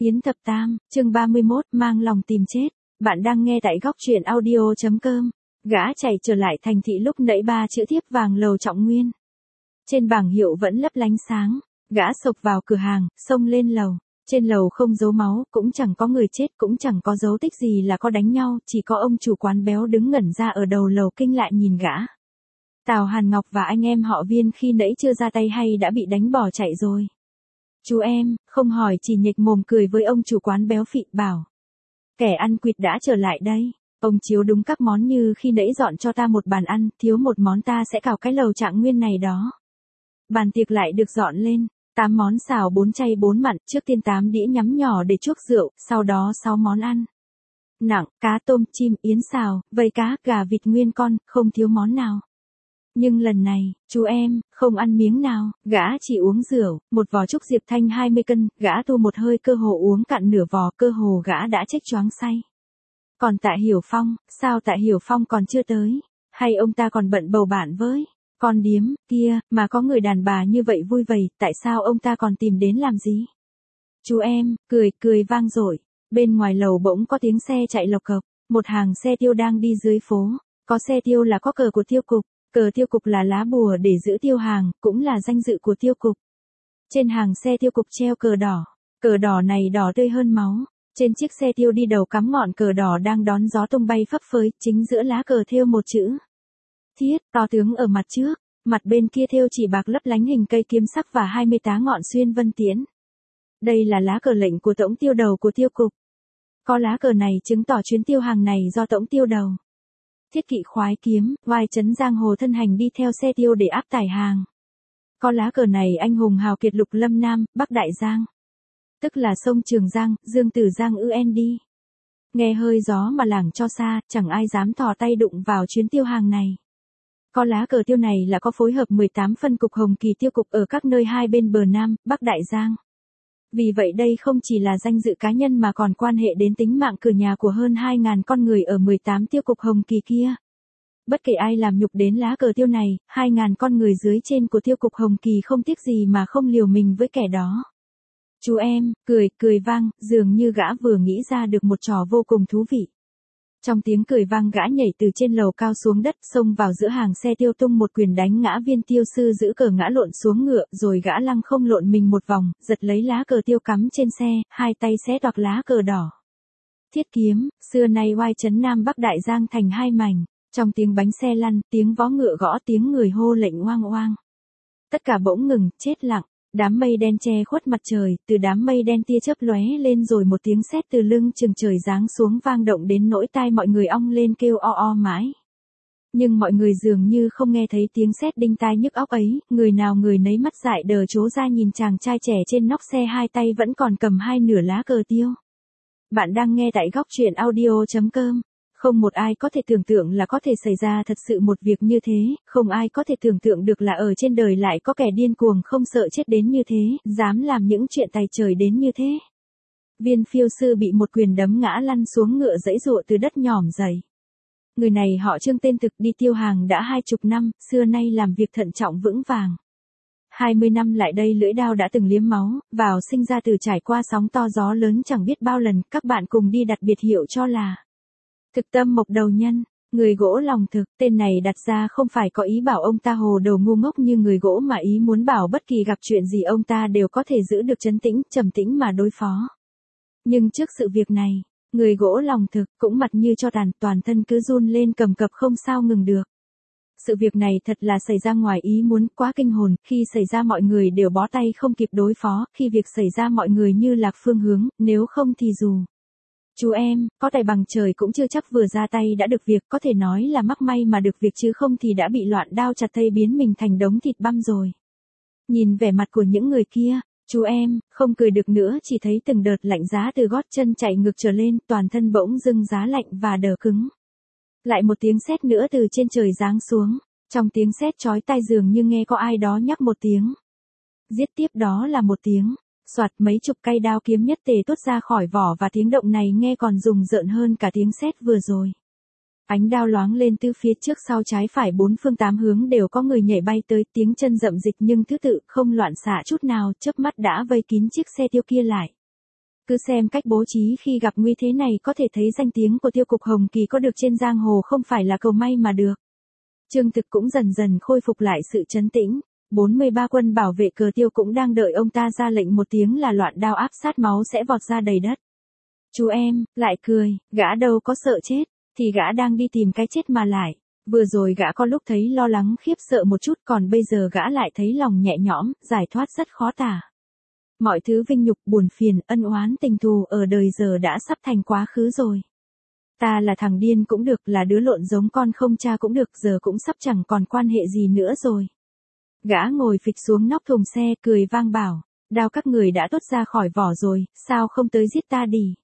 Yến Thập Tam, chương 31, mang lòng tìm chết. Bạn đang nghe tại góc truyện audio.com. Gã chạy trở lại thành thị lúc nãy 3 chữ thiếp vàng lầu Trọng Nguyên. Trên bảng hiệu vẫn lấp lánh sáng. Gã xộc vào cửa hàng, xông lên lầu. Trên lầu không dấu máu, cũng chẳng có người chết, cũng chẳng có dấu tích gì là có đánh nhau, chỉ có ông chủ quán béo đứng ngẩn ra ở đầu lầu kinh lại nhìn gã. Tào Hàn Ngọc và anh em họ Viên khi nãy chưa ra tay hay đã bị đánh bỏ chạy rồi. Chú em, không hỏi chỉ nhếch mồm cười với ông chủ quán béo phị bảo. Kẻ ăn quỵt đã trở lại đây, ông chiếu đúng các món như khi nãy dọn cho ta một bàn ăn, thiếu một món ta sẽ cào cái lầu Trạng Nguyên này đó. Bàn tiệc lại được dọn lên, 8 món xào 4 chay 4 mặn, trước tiên 8 đĩa nhắm nhỏ để chuốc rượu, sau đó 6 món ăn. Nặng, cá tôm, chim, yến xào, vây cá, gà vịt nguyên con, không thiếu món nào. Nhưng lần này, chú em, không ăn miếng nào, gã chỉ uống rượu, một vò trúc diệp thanh 20 cân, gã tu một hơi cơ hồ uống cạn nửa vò, cơ hồ gã đã chết choáng say. Còn Tạ Hiểu Phong, sao Tạ Hiểu Phong còn chưa tới? Hay ông ta còn bận bầu bạn với con điếm kia, mà có người đàn bà như vậy vui vầy, tại sao ông ta còn tìm đến làm gì? Chú em, cười vang dội. Bên ngoài lầu bỗng có tiếng xe chạy lộc cộc, một hàng xe tiêu đang đi dưới phố, có xe tiêu là có cờ của tiêu cục. Cờ tiêu cục là lá bùa để giữ tiêu hàng, cũng là danh dự của tiêu cục. Trên hàng xe tiêu cục treo cờ đỏ này đỏ tươi hơn máu. Trên chiếc xe tiêu đi đầu cắm ngọn cờ đỏ đang đón gió tung bay phấp phới, chính giữa lá cờ thêu một chữ Thiết, to tướng ở mặt trước, mặt bên kia thêu chỉ bạc lấp lánh hình cây kiếm sắc và 20 tá ngọn xuyên vân tiễn. Đây là lá cờ lệnh của tổng tiêu đầu của tiêu cục. Có lá cờ này chứng tỏ chuyến tiêu hàng này do tổng tiêu đầu Thiết Kỵ khoái kiếm, oai trấn giang hồ thân hành đi theo xe tiêu để áp tải hàng. Có lá cờ này anh hùng hào kiệt lục lâm Nam, Bắc Đại Giang. Tức là sông Trường Giang, Dương Tử Giang UND. Nghe hơi gió mà lảng cho xa, chẳng ai dám thò tay đụng vào chuyến tiêu hàng này. Có lá cờ tiêu này là có phối hợp 18 phân cục hồng kỳ tiêu cục ở các nơi hai bên bờ Nam, Bắc Đại Giang. Vì vậy đây không chỉ là danh dự cá nhân mà còn quan hệ đến tính mạng cửa nhà của hơn 2.000 con người ở 18 tiêu cục hồng kỳ kia. Bất kể ai làm nhục đến lá cờ tiêu này, 2.000 con người dưới trên của tiêu cục hồng kỳ không tiếc gì mà không liều mình với kẻ đó. Chú em, cười vang, dường như gã vừa nghĩ ra được một trò vô cùng thú vị. Trong tiếng cười vang gã nhảy từ trên lầu cao xuống đất, xông vào giữa hàng xe tiêu tung một quyền đánh ngã Viên tiêu sư giữ cờ ngã lộn xuống ngựa, rồi gã lăng không lộn mình một vòng, giật lấy lá cờ tiêu cắm trên xe, hai tay xé toạc lá cờ đỏ. Thiết kiếm, xưa nay oai trấn Nam Bắc Đại Giang thành hai mảnh, trong tiếng bánh xe lăn, tiếng vó ngựa gõ, tiếng người hô lệnh oang oang. Tất cả bỗng ngừng, chết lặng. Đám mây đen che khuất mặt trời, từ đám mây đen tia chớp lóe lên rồi một tiếng sét từ lưng chừng trời giáng xuống vang động đến nỗi tai mọi người ong lên kêu o o mãi. Nhưng mọi người dường như không nghe thấy tiếng sét đinh tai nhức óc ấy, người nào người nấy mắt dại đờ trố ra nhìn chàng trai trẻ trên nóc xe hai tay vẫn còn cầm hai nửa lá cờ tiêu. Bạn đang nghe tại góc truyện audio.com. Không một ai có thể tưởng tượng là có thể xảy ra thật sự một việc như thế, không ai có thể tưởng tượng được là ở trên đời lại có kẻ điên cuồng không sợ chết đến như thế, dám làm những chuyện tày trời đến như thế. Viên phiêu sư bị một quyền đấm ngã lăn xuống ngựa giãy giụa từ đất nhỏm dày. Người này họ Trương tên thực đi tiêu hàng đã 20 năm, xưa nay làm việc thận trọng vững vàng. 20 năm lại đây lưỡi đao đã từng liếm máu, vào sinh ra từ trải qua sóng to gió lớn chẳng biết bao lần, các bạn cùng đi đặt biệt hiệu cho là Thực Tâm Mộc Đầu Nhân, người gỗ lòng thực, tên này đặt ra không phải có ý bảo ông ta hồ đầu ngu ngốc như người gỗ mà ý muốn bảo bất kỳ gặp chuyện gì ông ta đều có thể giữ được trấn tĩnh, trầm tĩnh mà đối phó. Nhưng trước sự việc này, người gỗ lòng thực cũng mặt như cho tàn, toàn thân cứ run lên cầm cập không sao ngừng được. Sự việc này thật là xảy ra ngoài ý muốn, quá kinh hồn, khi xảy ra mọi người đều bó tay không kịp đối phó, khi việc xảy ra mọi người như lạc phương hướng, nếu không thì dù chú em, có tài bằng trời cũng chưa chắc vừa ra tay đã được việc, có thể nói là mắc may mà được việc chứ không thì đã bị loạn đao chặt thây biến mình thành đống thịt băm rồi. Nhìn vẻ mặt của những người kia, chú em, không cười được nữa, chỉ thấy từng đợt lạnh giá từ gót chân chạy ngược trở lên, toàn thân bỗng dưng giá lạnh và đờ cứng. Lại một tiếng sét nữa từ trên trời giáng xuống, trong tiếng sét chói tai dường như nghe có ai đó nhắc một tiếng. Giết tiếp đó là một tiếng. Soạt, mấy chục cây đao kiếm nhất tề tuốt ra khỏi vỏ và tiếng động này nghe còn rùng rợn hơn cả tiếng sét vừa rồi. Ánh đao loáng lên từ phía trước sau trái phải bốn phương tám hướng đều có người nhảy bay tới, tiếng chân rậm dịch nhưng thứ tự không loạn xạ chút nào, chớp mắt đã vây kín chiếc xe tiêu kia lại. Cứ xem cách bố trí khi gặp nguy thế này có thể thấy danh tiếng của Tiêu Cục Hồng Kỳ có được trên giang hồ không phải là cầu may mà được. Trương Thực cũng dần dần khôi phục lại sự trấn tĩnh. 43 quân bảo vệ cờ Tiêu cũng đang đợi ông ta ra lệnh một tiếng là loạn đao áp sát máu sẽ vọt ra đầy đất. Chú em, lại cười, gã đâu có sợ chết, thì gã đang đi tìm cái chết mà lại. Vừa rồi gã có lúc thấy lo lắng khiếp sợ một chút, còn bây giờ gã lại thấy lòng nhẹ nhõm, giải thoát rất khó tả. Mọi thứ vinh nhục buồn phiền, ân oán tình thù ở đời giờ đã sắp thành quá khứ rồi. Ta là thằng điên cũng được, là đứa lộn giống con không cha cũng được, giờ cũng sắp chẳng còn quan hệ gì nữa rồi. Gã ngồi phịch xuống nóc thùng xe, cười vang bảo, đao các người đã tuốt ra khỏi vỏ rồi, sao không tới giết ta đi.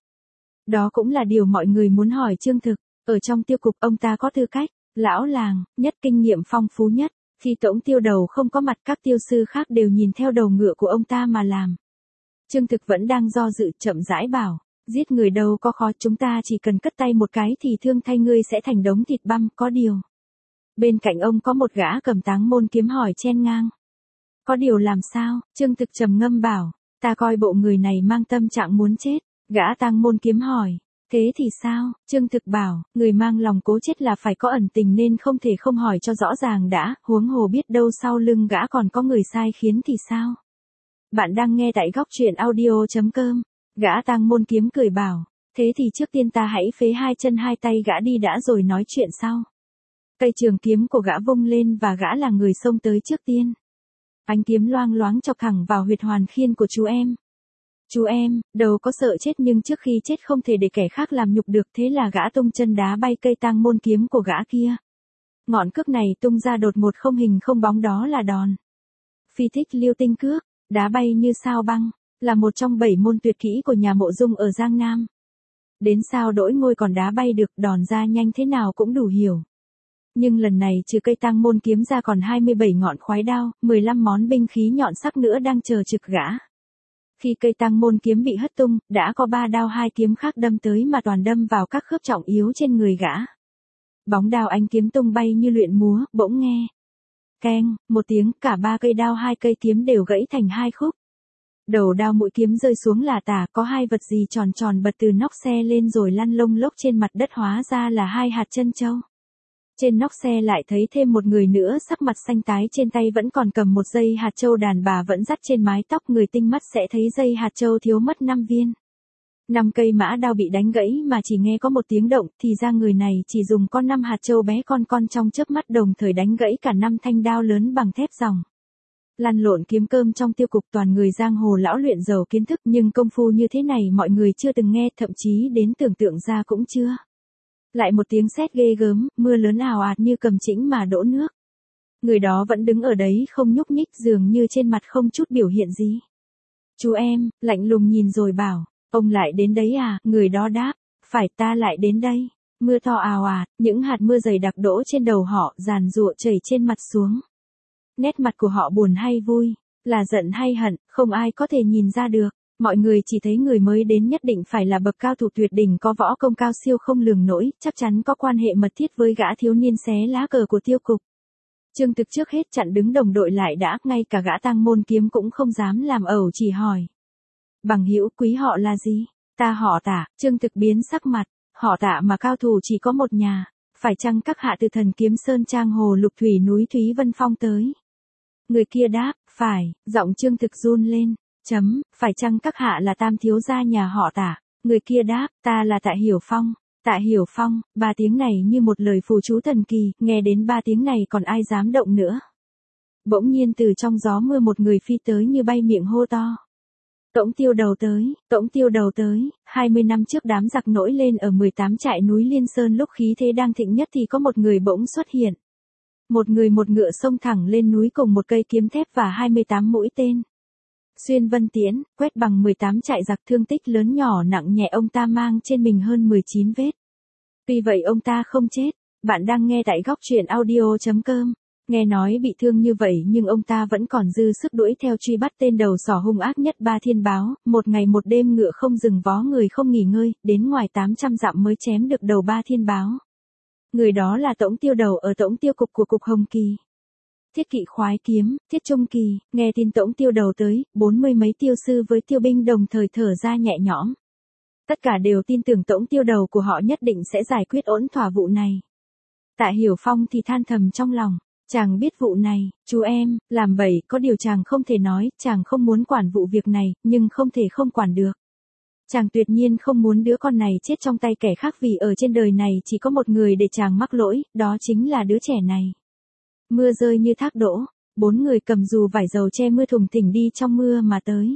Đó cũng là điều mọi người muốn hỏi Trương Thực, ở trong Tiêu Cục ông ta có tư cách, lão làng, nhất kinh nghiệm phong phú nhất, khi Tổng Tiêu Đầu không có mặt các tiêu sư khác đều nhìn theo đầu ngựa của ông ta mà làm. Trương Thực vẫn đang do dự, chậm rãi bảo, giết người đâu có khó, chúng ta chỉ cần cất tay một cái thì thương thay ngươi sẽ thành đống thịt băm, có điều. Bên cạnh ông có một gã cầm Táng Môn kiếm hỏi chen ngang. Có điều làm sao? Trương Thực trầm ngâm bảo, ta coi bộ người này mang tâm trạng muốn chết. Gã Táng Môn kiếm hỏi, thế thì sao? Trương Thực bảo, người mang lòng cố chết là phải có ẩn tình nên không thể không hỏi cho rõ ràng đã, huống hồ biết đâu sau lưng gã còn có người sai khiến thì sao? Bạn đang nghe tại góc truyện audio.com. Gã Táng Môn kiếm cười bảo, thế thì trước tiên ta hãy phế hai chân hai tay gã đi đã rồi nói chuyện sau. Cây trường kiếm của gã vung lên và gã là người xông tới trước tiên. Ánh kiếm loang loáng chọc thẳng vào huyệt hoàn khiên của chú em. Chú em, đầu có sợ chết nhưng trước khi chết không thể để kẻ khác làm nhục được, thế là gã tung chân đá bay cây Táng Môn kiếm của gã kia. Ngọn cước này tung ra đột ngột không hình không bóng, đó là đòn Phi Thích Liêu Tinh Cước, đá bay như sao băng, là một trong 7 môn tuyệt kỹ của nhà Mộ Dung ở Giang Nam. Đến sao Đỗi Ngôi còn đá bay được, đòn ra nhanh thế nào cũng đủ hiểu. Nhưng lần này trừ cây Táng Môn kiếm ra còn 27 ngọn khoái đao, 15 món binh khí nhọn sắc nữa đang chờ trực gã. Khi cây Táng Môn kiếm bị hất tung, đã có 3 đao 2 kiếm khác đâm tới mà toàn đâm vào các khớp trọng yếu trên người gã. Bóng đao ánh kiếm tung bay như luyện múa, bỗng nghe keng một tiếng, cả 3 cây đao 2 cây kiếm đều gãy thành 2 khúc. Đầu đao mũi kiếm rơi xuống là tả, có 2 vật gì tròn tròn bật từ nóc xe lên rồi lăn lông lốc trên mặt đất, hóa ra là 2 hạt chân châu. Trên nóc xe lại thấy thêm một người nữa, sắc mặt xanh tái, trên tay vẫn còn cầm một dây hạt châu, đàn bà vẫn dắt trên mái tóc, người tinh mắt sẽ thấy dây hạt châu thiếu mất 5 viên. 5 cây mã đao bị đánh gãy mà chỉ nghe có một tiếng động, thì ra người này chỉ dùng con 5 hạt châu bé con trong chớp mắt đồng thời đánh gãy cả 5 thanh đao lớn bằng thép ròng. Lăn lộn kiếm cơm trong Tiêu Cục toàn người giang hồ lão luyện giàu kiến thức, nhưng công phu như thế này mọi người chưa từng nghe, thậm chí đến tưởng tượng ra cũng chưa. Lại một tiếng sét ghê gớm, mưa lớn ào ạt như cầm chĩnh mà đổ nước. Người đó vẫn đứng ở đấy không nhúc nhích, dường như trên mặt không chút biểu hiện gì. Chú em, lạnh lùng nhìn rồi bảo, ông lại đến đấy à? Người đó đáp, phải, ta lại đến đây. Mưa to ào ạt, những hạt mưa dày đặc đổ trên đầu họ, giàn giụa chảy trên mặt xuống. Nét mặt của họ buồn hay vui, là giận hay hận, không ai có thể nhìn ra được. Mọi người chỉ thấy người mới đến nhất định phải là bậc cao thủ tuyệt đỉnh, có võ công cao siêu không lường nổi, chắc chắn có quan hệ mật thiết với gã thiếu niên xé lá cờ của Tiêu Cục. Trương Thực trước hết chặn đứng đồng đội lại đã, ngay cả gã Táng Môn kiếm cũng không dám làm ẩu, chỉ hỏi. Bằng hữu, quý họ là gì? Ta họ Tạ. Trương Thực biến sắc mặt, họ Tạ mà cao thủ chỉ có một nhà, phải chăng các hạ từ Thần Kiếm Sơn Trang Hồ Lục Thủy núi Thúy Vân Phong tới? Người kia đáp, phải. Giọng Trương Thực run lên. Phải chăng các hạ là tam thiếu gia nhà họ Tạ? Người kia đáp, ta là Tạ Hiểu Phong. Tạ Hiểu Phong, 3 tiếng này như một lời phù chú thần kỳ, nghe đến 3 tiếng này còn ai dám động nữa. Bỗng nhiên từ trong gió mưa một người phi tới như bay, miệng hô to. Tổng Tiêu Đầu tới, Tổng Tiêu Đầu tới. 20 năm trước đám giặc nổi lên ở 18 trại núi Liên Sơn, lúc khí thế đang thịnh nhất thì có một người bỗng xuất hiện. Một người một ngựa xông thẳng lên núi cùng một cây kiếm thép và 28 mũi tên. Xuyên vân tiễn, quét bằng 18 trại giặc, thương tích lớn nhỏ nặng nhẹ ông ta mang trên mình hơn 19 vết. Tuy vậy ông ta không chết. Bạn đang nghe tại góc truyện audio.com. Nghe nói bị thương như vậy nhưng ông ta vẫn còn dư sức đuổi theo truy bắt tên đầu sỏ hung ác nhất Ba Thiên Báo, một ngày một đêm ngựa không dừng vó, người không nghỉ ngơi, đến ngoài 800 dặm mới chém được đầu Ba Thiên Báo. Người đó là Tổng Tiêu Đầu ở Tổng Tiêu Cục của Cục Hồng Kỳ. Thiết kỵ khoái kiếm, Thiết Trung Kỳ, nghe tin Tống Tiêu đầu tới, 40 mấy tiêu sư với tiêu binh đồng thời thở ra nhẹ nhõm. Tất cả đều tin tưởng Tống Tiêu đầu của họ nhất định sẽ giải quyết ổn thỏa vụ này. Tạ Hiểu Phong thì than thầm trong lòng, chàng biết vụ này, chú em, làm bậy, có điều chàng không thể nói, chàng không muốn quản vụ việc này, nhưng không thể không quản được. Chàng tuyệt nhiên không muốn đứa con này chết trong tay kẻ khác vì ở trên đời này chỉ có một người để chàng mắc lỗi, đó chính là đứa trẻ này. Mưa rơi như thác đổ, 4 người cầm dù vải dầu che mưa thùng thình đi trong mưa mà tới.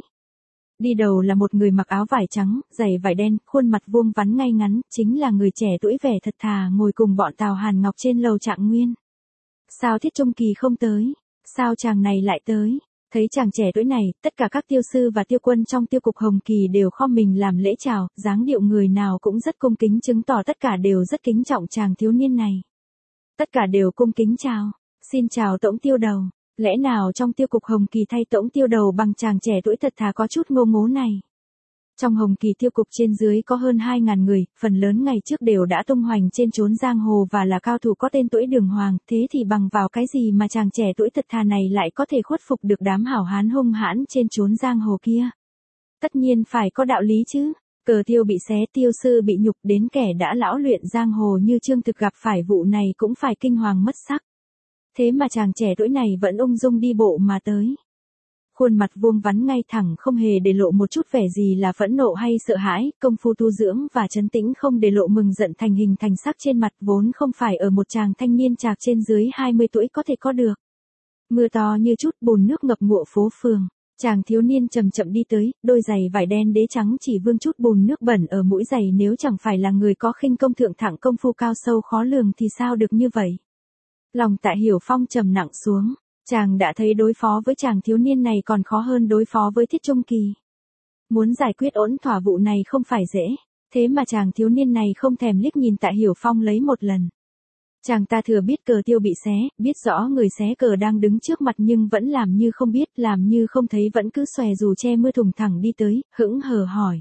Đi đầu là một người mặc áo vải trắng, giày vải đen, khuôn mặt vuông vắn ngay ngắn, chính là người trẻ tuổi vẻ thật thà ngồi cùng bọn Tào Hàn Ngọc trên lầu Trạng Nguyên. Sao Thiết Trung Kỳ không tới? Sao chàng này lại tới? Thấy chàng trẻ tuổi này, tất cả các tiêu sư và tiêu quân trong tiêu cục Hồng Kỳ đều khom mình làm lễ chào, dáng điệu người nào cũng rất cung kính chứng tỏ tất cả đều rất kính trọng chàng thiếu niên này. Tất cả đều cung kính chào, xin chào Tống Tiêu đầu. Lẽ nào trong tiêu cục Hồng Kỳ thay Tống Tiêu đầu bằng chàng trẻ tuổi thật thà có chút ngô ngố này. Trong Hồng Kỳ tiêu cục trên dưới có hơn 2.000 người, phần lớn ngày trước đều đã tung hoành trên chốn giang hồ và là cao thủ có tên tuổi đường hoàng, thế thì bằng vào cái gì mà chàng trẻ tuổi thật thà này lại có thể khuất phục được đám hảo hán hung hãn trên chốn giang hồ kia. Tất nhiên phải có đạo lý chứ, cờ tiêu bị xé, tiêu sư bị nhục, đến kẻ đã lão luyện giang hồ như Trương Thực gặp phải vụ này cũng phải kinh hoàng mất sắc. Thế mà chàng trẻ tuổi này vẫn ung dung đi bộ mà tới. Khuôn mặt vuông vắn ngay thẳng không hề để lộ một chút vẻ gì là phẫn nộ hay sợ hãi, công phu tu dưỡng và trấn tĩnh không để lộ mừng giận thành hình thành sắc trên mặt vốn không phải ở một chàng thanh niên trạc trên dưới 20 tuổi có thể có được. Mưa to như chút bùn nước ngập ngụa phố phường, chàng thiếu niên chậm chậm đi tới, đôi giày vải đen đế trắng chỉ vương chút bùn nước bẩn ở mũi giày, nếu chẳng phải là người có khinh công thượng thặng công phu cao sâu khó lường thì sao được như vậy. Lòng Tạ Hiểu Phong trầm nặng xuống. Chàng đã thấy đối phó với chàng thiếu niên này còn khó hơn đối phó với Thiết Trung Kỳ. Muốn giải quyết ổn thỏa vụ này không phải dễ, thế mà chàng thiếu niên này không thèm liếc nhìn Tạ Hiểu Phong lấy một lần. Chàng ta thừa biết cờ tiêu bị xé, biết rõ người xé cờ đang đứng trước mặt nhưng vẫn làm như không biết, làm như không thấy, vẫn cứ xòe dù che mưa thùng thẳng đi tới, hững hờ hỏi.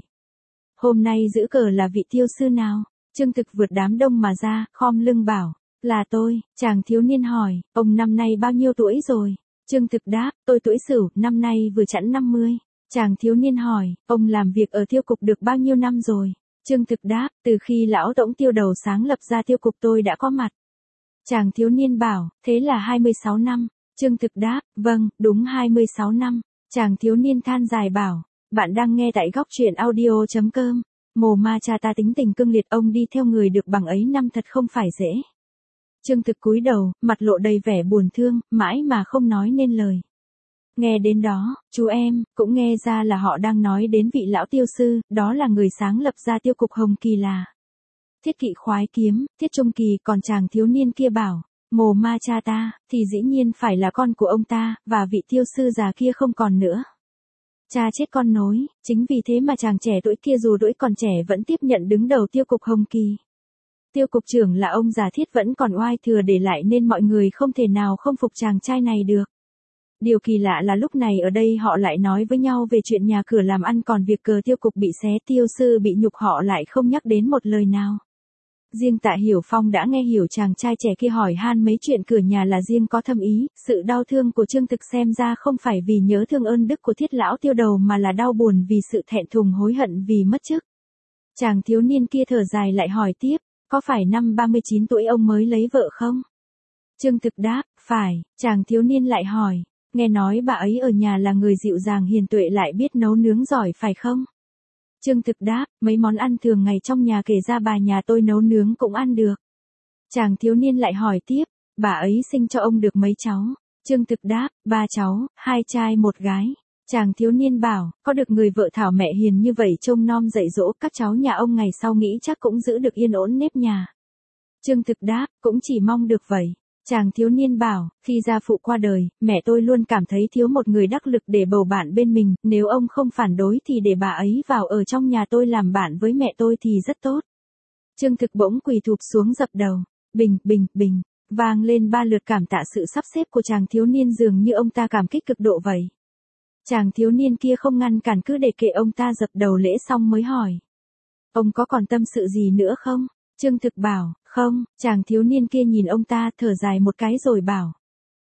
Hôm nay giữ cờ là vị tiêu sư nào? Trương Thực vượt đám đông mà ra, khom lưng bảo. Là tôi. Chàng thiếu niên hỏi, ông năm nay bao nhiêu tuổi rồi? Trương Thực đáp, tôi tuổi Sửu, năm nay vừa chẵn 50. Chàng thiếu niên hỏi, ông làm việc ở tiêu cục được bao nhiêu năm rồi? Trương Thực đáp, từ khi lão Tống Tiêu đầu sáng lập ra tiêu cục tôi đã có mặt. Chàng thiếu niên bảo, thế là 26 năm. Trương Thực đáp, vâng, đúng 26 năm. Chàng thiếu niên than dài bảo, bạn đang nghe tại góc truyện audio.com. Mồ ma cha ta tính tình cương liệt, ông đi theo người được bằng ấy năm thật không phải dễ. Trương Thực cúi đầu, mặt lộ đầy vẻ buồn thương, mãi mà không nói nên lời. Nghe đến đó, chú em, cũng nghe ra là họ đang nói đến vị lão tiêu sư, đó là người sáng lập ra tiêu cục Hồng Kỳ là Thiết Kỵ khoái kiếm, Thiết Trung Kỳ. Còn chàng thiếu niên kia bảo, mồ ma cha ta, thì dĩ nhiên phải là con của ông ta, và vị tiêu sư già kia không còn nữa. Cha chết con nối, chính vì thế mà chàng trẻ tuổi kia dù tuổi còn trẻ vẫn tiếp nhận đứng đầu tiêu cục Hồng Kỳ. Tiêu cục trưởng là ông già Thiết vẫn còn oai thừa để lại nên mọi người không thể nào không phục chàng trai này được. Điều kỳ lạ là lúc này ở đây họ lại nói với nhau về chuyện nhà cửa làm ăn, còn việc cờ tiêu cục bị xé, tiêu sư bị nhục họ lại không nhắc đến một lời nào. Riêng Tạ Hiểu Phong đã nghe hiểu chàng trai trẻ kia hỏi han mấy chuyện cửa nhà là riêng có thâm ý, sự đau thương của Trương Thực xem ra không phải vì nhớ thương ơn đức của Thiết lão tiêu đầu mà là đau buồn vì sự thẹn thùng hối hận vì mất chức. Chàng thiếu niên kia thở dài lại hỏi tiếp, có phải năm 39 tuổi ông mới lấy vợ không? Trương Thực đáp, phải. Chàng thiếu niên lại hỏi, nghe nói bà ấy ở nhà là người dịu dàng hiền tuệ lại biết nấu nướng giỏi phải không? Trương Thực đáp, mấy món ăn thường ngày trong nhà kể ra bà nhà tôi nấu nướng cũng ăn được. Chàng thiếu niên lại hỏi tiếp, bà ấy sinh cho ông được mấy cháu? Trương Thực đáp, 3 cháu, 2 trai 1 gái. Chàng thiếu niên bảo, có được người vợ thảo mẹ hiền như vậy trông nom dạy dỗ, các cháu nhà ông ngày sau nghĩ chắc cũng giữ được yên ổn nếp nhà. Trương Thực đáp, cũng chỉ mong được vậy. Chàng thiếu niên bảo, khi gia phụ qua đời, mẹ tôi luôn cảm thấy thiếu một người đắc lực để bầu bạn bên mình, nếu ông không phản đối thì để bà ấy vào ở trong nhà tôi làm bạn với mẹ tôi thì rất tốt. Trương Thực bỗng quỳ thụp xuống dập đầu, bình, bình, bình, vang lên 3 lượt cảm tạ sự sắp xếp của chàng thiếu niên, dường như ông ta cảm kích cực độ vậy. Chàng thiếu niên kia không ngăn cản, cứ để kệ ông ta dập đầu lễ xong mới hỏi. Ông có còn tâm sự gì nữa không? Trương Thực bảo, không. Chàng thiếu niên kia nhìn ông ta thở dài một cái rồi bảo.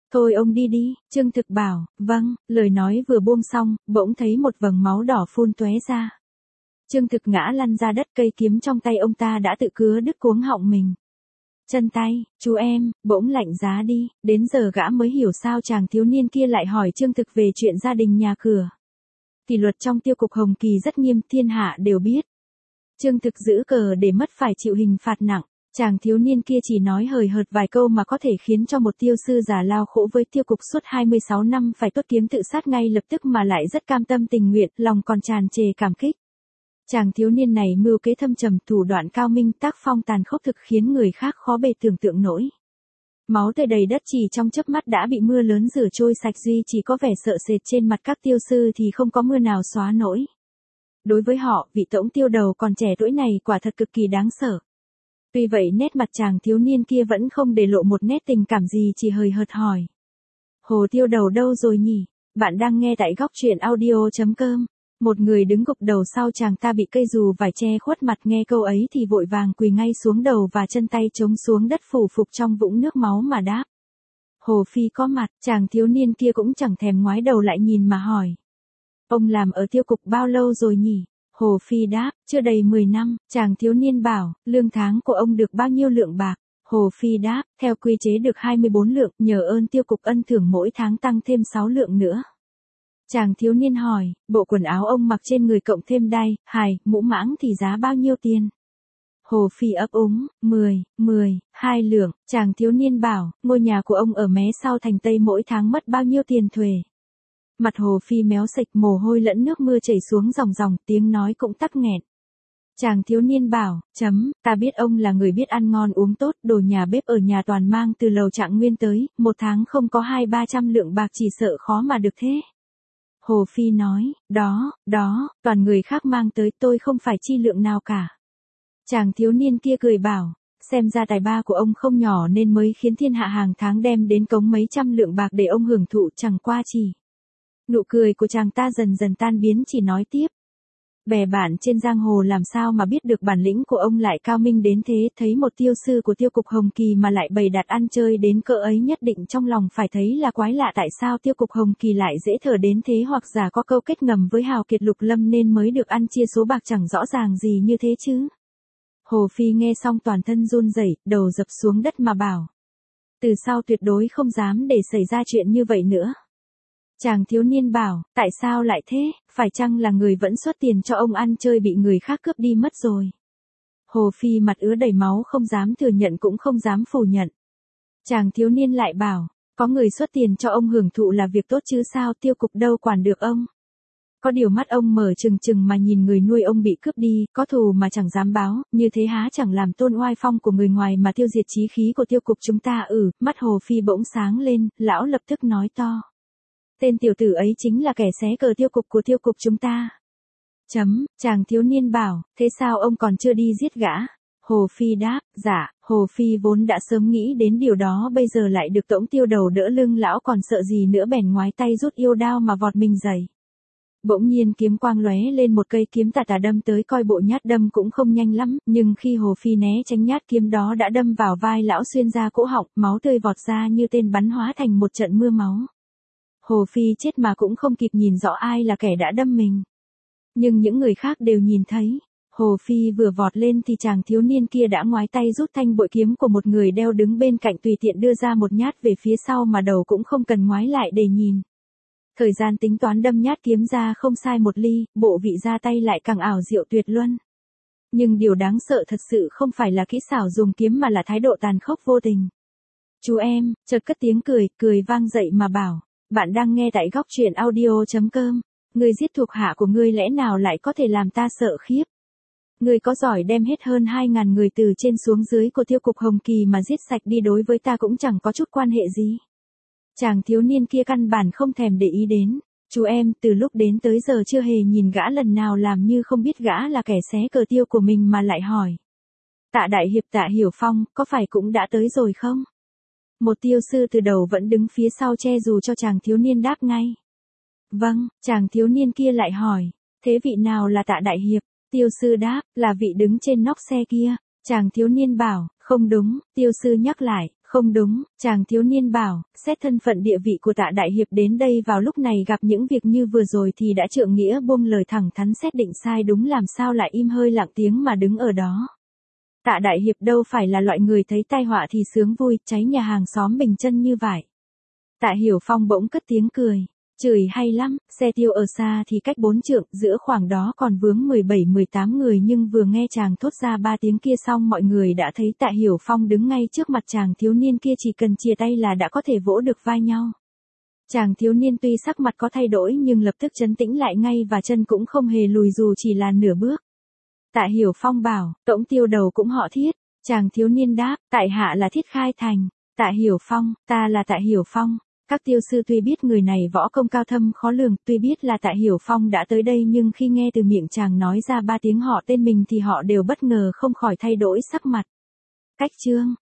Thôi ông đi đi, Trương Thực bảo, vâng, lời nói vừa buông xong, bỗng thấy một vầng máu đỏ phun tóe ra. Trương Thực ngã lăn ra đất, cây kiếm trong tay ông ta đã tự cứa đứt cuống họng mình. Chân tay, chú em, bỗng lạnh giá đi, đến giờ gã mới hiểu sao chàng thiếu niên kia lại hỏi Trương Thực về chuyện gia đình nhà cửa. Kỷ luật trong tiêu cục Hồng Kỳ rất nghiêm, thiên hạ đều biết. Trương Thực giữ cờ để mất phải chịu hình phạt nặng. Chàng thiếu niên kia chỉ nói hời hợt vài câu mà có thể khiến cho một tiêu sư già lao khổ với tiêu cục suốt 26 năm phải tuốt kiếm tự sát ngay lập tức mà lại rất cam tâm tình nguyện, lòng còn tràn trề cảm kích. Chàng thiếu niên này mưu kế thâm trầm, thủ đoạn cao minh, tác phong tàn khốc thực khiến người khác khó bề tưởng tượng nổi. Máu tươi đầy đất chỉ trong chớp mắt đã bị mưa lớn rửa trôi sạch, duy chỉ có vẻ sợ sệt trên mặt các tiêu sư thì không có mưa nào xóa nổi. Đối với họ, vị tổng tiêu đầu còn trẻ tuổi này quả thật cực kỳ đáng sợ. Tuy vậy nét mặt chàng thiếu niên kia vẫn không để lộ một nét tình cảm gì, chỉ hời hợt hỏi. Hồ tiêu đầu đâu rồi nhỉ? Bạn đang nghe tại góc truyện audio.com. Một người đứng gục đầu sau chàng ta bị cây dù vải che khuất mặt, nghe câu ấy thì vội vàng quỳ ngay xuống, đầu và chân tay chống xuống đất phủ phục trong vũng nước máu mà đáp. Hồ Phi có mặt, chàng thiếu niên kia cũng chẳng thèm ngoái đầu lại nhìn mà hỏi. Ông làm ở tiêu cục bao lâu rồi nhỉ? Hồ Phi đáp, chưa đầy 10 năm, chàng thiếu niên bảo, lương tháng của ông được bao nhiêu lượng bạc? Hồ Phi đáp, theo quy chế được 24 lượng, nhờ ơn tiêu cục ân thưởng mỗi tháng tăng thêm 6 lượng nữa. Chàng thiếu niên hỏi, bộ quần áo ông mặc trên người cộng thêm đai, hài, mũ mãng thì giá bao nhiêu tiền? Hồ Phi ấp úng, 2 lượng, chàng thiếu niên bảo, ngôi nhà của ông ở mé sau thành Tây mỗi tháng mất bao nhiêu tiền thuế? Mặt Hồ Phi méo sạch, mồ hôi lẫn nước mưa chảy xuống ròng ròng, tiếng nói cũng tắc nghẹn. Chàng thiếu niên bảo, ta biết ông là người biết ăn ngon uống tốt, đồ nhà bếp ở nhà toàn mang từ lầu Trạng Nguyên tới, một tháng không có 200-300 lượng bạc chỉ sợ khó mà được thế. Hồ Phi nói, đó, toàn người khác mang tới, tôi không phải chi lượng nào cả. Chàng thiếu niên kia cười bảo, xem ra tài ba của ông không nhỏ nên mới khiến thiên hạ hàng tháng đem đến cống mấy trăm lượng bạc để ông hưởng thụ, chẳng qua chỉ. Nụ cười của chàng ta dần dần tan biến, chỉ nói tiếp. Bè bạn trên giang hồ làm sao mà biết được bản lĩnh của ông lại cao minh đến thế, thấy một tiêu sư của tiêu cục Hồng Kỳ mà lại bày đặt ăn chơi đến cỡ ấy, nhất định trong lòng phải thấy là quái lạ, tại sao tiêu cục Hồng Kỳ lại dễ thở đến thế, hoặc giả có câu kết ngầm với hào kiệt Lục Lâm nên mới được ăn chia số bạc chẳng rõ ràng gì như thế chứ. Hồ Phi nghe xong toàn thân run rẩy, đầu dập xuống đất mà bảo. Từ sau tuyệt đối không dám để xảy ra chuyện như vậy nữa. Chàng thiếu niên bảo, tại sao lại thế, phải chăng là người vẫn xuất tiền cho ông ăn chơi bị người khác cướp đi mất rồi? Hồ Phi mặt ứa đầy máu, không dám thừa nhận cũng không dám phủ nhận. Chàng thiếu niên lại bảo, có người xuất tiền cho ông hưởng thụ là việc tốt chứ sao, tiêu cục đâu quản được ông. Có điều mắt ông mở trừng trừng mà nhìn người nuôi ông bị cướp đi, có thù mà chẳng dám báo, như thế há chẳng làm tôn oai phong của người ngoài mà tiêu diệt chí khí của tiêu cục chúng ta. Mắt Hồ Phi bỗng sáng lên, lão lập tức nói to. Tên tiểu tử ấy chính là kẻ xé cờ tiêu cục của tiêu cục chúng ta. Chàng thiếu niên bảo, thế sao ông còn chưa đi giết gã? Hồ Phi đáp, dạ, Hồ Phi vốn đã sớm nghĩ đến điều đó, bây giờ lại được tổng tiêu đầu đỡ lưng, lão còn sợ gì nữa, bèn ngoái tay rút yêu đao mà vọt mình dậy. Bỗng nhiên kiếm quang lóe lên, một cây kiếm tà tà đâm tới, coi bộ nhát đâm cũng không nhanh lắm, nhưng khi Hồ Phi né tránh, nhát kiếm đó đã đâm vào vai lão, xuyên ra cổ họng, máu tươi vọt ra như tên bắn, hóa thành một trận mưa máu. Hồ Phi chết mà cũng không kịp nhìn rõ ai là kẻ đã đâm mình. Nhưng những người khác đều nhìn thấy. Hồ Phi vừa vọt lên thì chàng thiếu niên kia đã ngoái tay rút thanh bội kiếm của một người đeo đứng bên cạnh, tùy tiện đưa ra một nhát về phía sau mà đầu cũng không cần ngoái lại để nhìn. Thời gian tính toán đâm nhát kiếm ra không sai một ly, bộ vị ra tay lại càng ảo diệu tuyệt luân. Nhưng điều đáng sợ thật sự không phải là kỹ xảo dùng kiếm mà là thái độ tàn khốc vô tình. Chú em, chợt cất tiếng cười vang dậy mà bảo. Bạn đang nghe tại góc truyện audio.com. Ngươi giết thuộc hạ của ngươi lẽ nào lại có thể làm ta sợ khiếp? Ngươi có giỏi đem hết hơn 2.000 người từ trên xuống dưới của tiêu cục Hồng Kỳ mà giết sạch đi, đối với ta cũng chẳng có chút quan hệ gì. Chàng thiếu niên kia căn bản không thèm để ý đến. Chú em từ lúc đến tới giờ chưa hề nhìn gã lần nào làm như không biết gã là kẻ xé cờ tiêu của mình, mà lại hỏi. Tạ đại hiệp Tạ Hiểu Phong, có phải cũng đã tới rồi không? Một tiêu sư từ đầu vẫn đứng phía sau che dù cho chàng thiếu niên đáp ngay. Vâng, chàng thiếu niên kia lại hỏi, thế vị nào là Tạ đại hiệp? Tiêu sư đáp, là vị đứng trên nóc xe kia. Chàng thiếu niên bảo, Không đúng, tiêu sư nhắc lại, không đúng, chàng thiếu niên bảo, xét thân phận địa vị của Tạ đại hiệp đến đây vào lúc này gặp những việc như vừa rồi thì đã trượng nghĩa buông lời thẳng thắn xét định sai đúng làm sao lại im hơi lặng tiếng mà đứng ở đó. Tạ đại hiệp đâu phải là loại người thấy tai họa thì sướng vui, cháy nhà hàng xóm bình chân như vậy. Tạ Hiểu Phong bỗng cất tiếng cười. Chửi hay lắm, xe tiêu ở xa thì cách 4 trượng, giữa khoảng đó còn vướng 17-18 người nhưng vừa nghe chàng thốt ra 3 tiếng kia xong mọi người đã thấy Tạ Hiểu Phong đứng ngay trước mặt chàng thiếu niên kia chỉ cần chìa tay là đã có thể vỗ được vai nhau. Chàng thiếu niên tuy sắc mặt có thay đổi nhưng lập tức trấn tĩnh lại ngay và chân cũng không hề lùi dù chỉ là nửa bước. Tạ Hiểu Phong bảo, Tổng tiêu đầu cũng họ Thiết. Chàng thiếu niên đáp, tại hạ là Thiết Khai Thành. Tạ Hiểu Phong, ta là Tạ Hiểu Phong. Các tiêu sư tuy biết người này võ công cao thâm khó lường, tuy biết là Tạ Hiểu Phong đã tới đây nhưng khi nghe từ miệng chàng nói ra 3 tiếng họ tên mình thì họ đều bất ngờ không khỏi thay đổi sắc mặt. Cách chương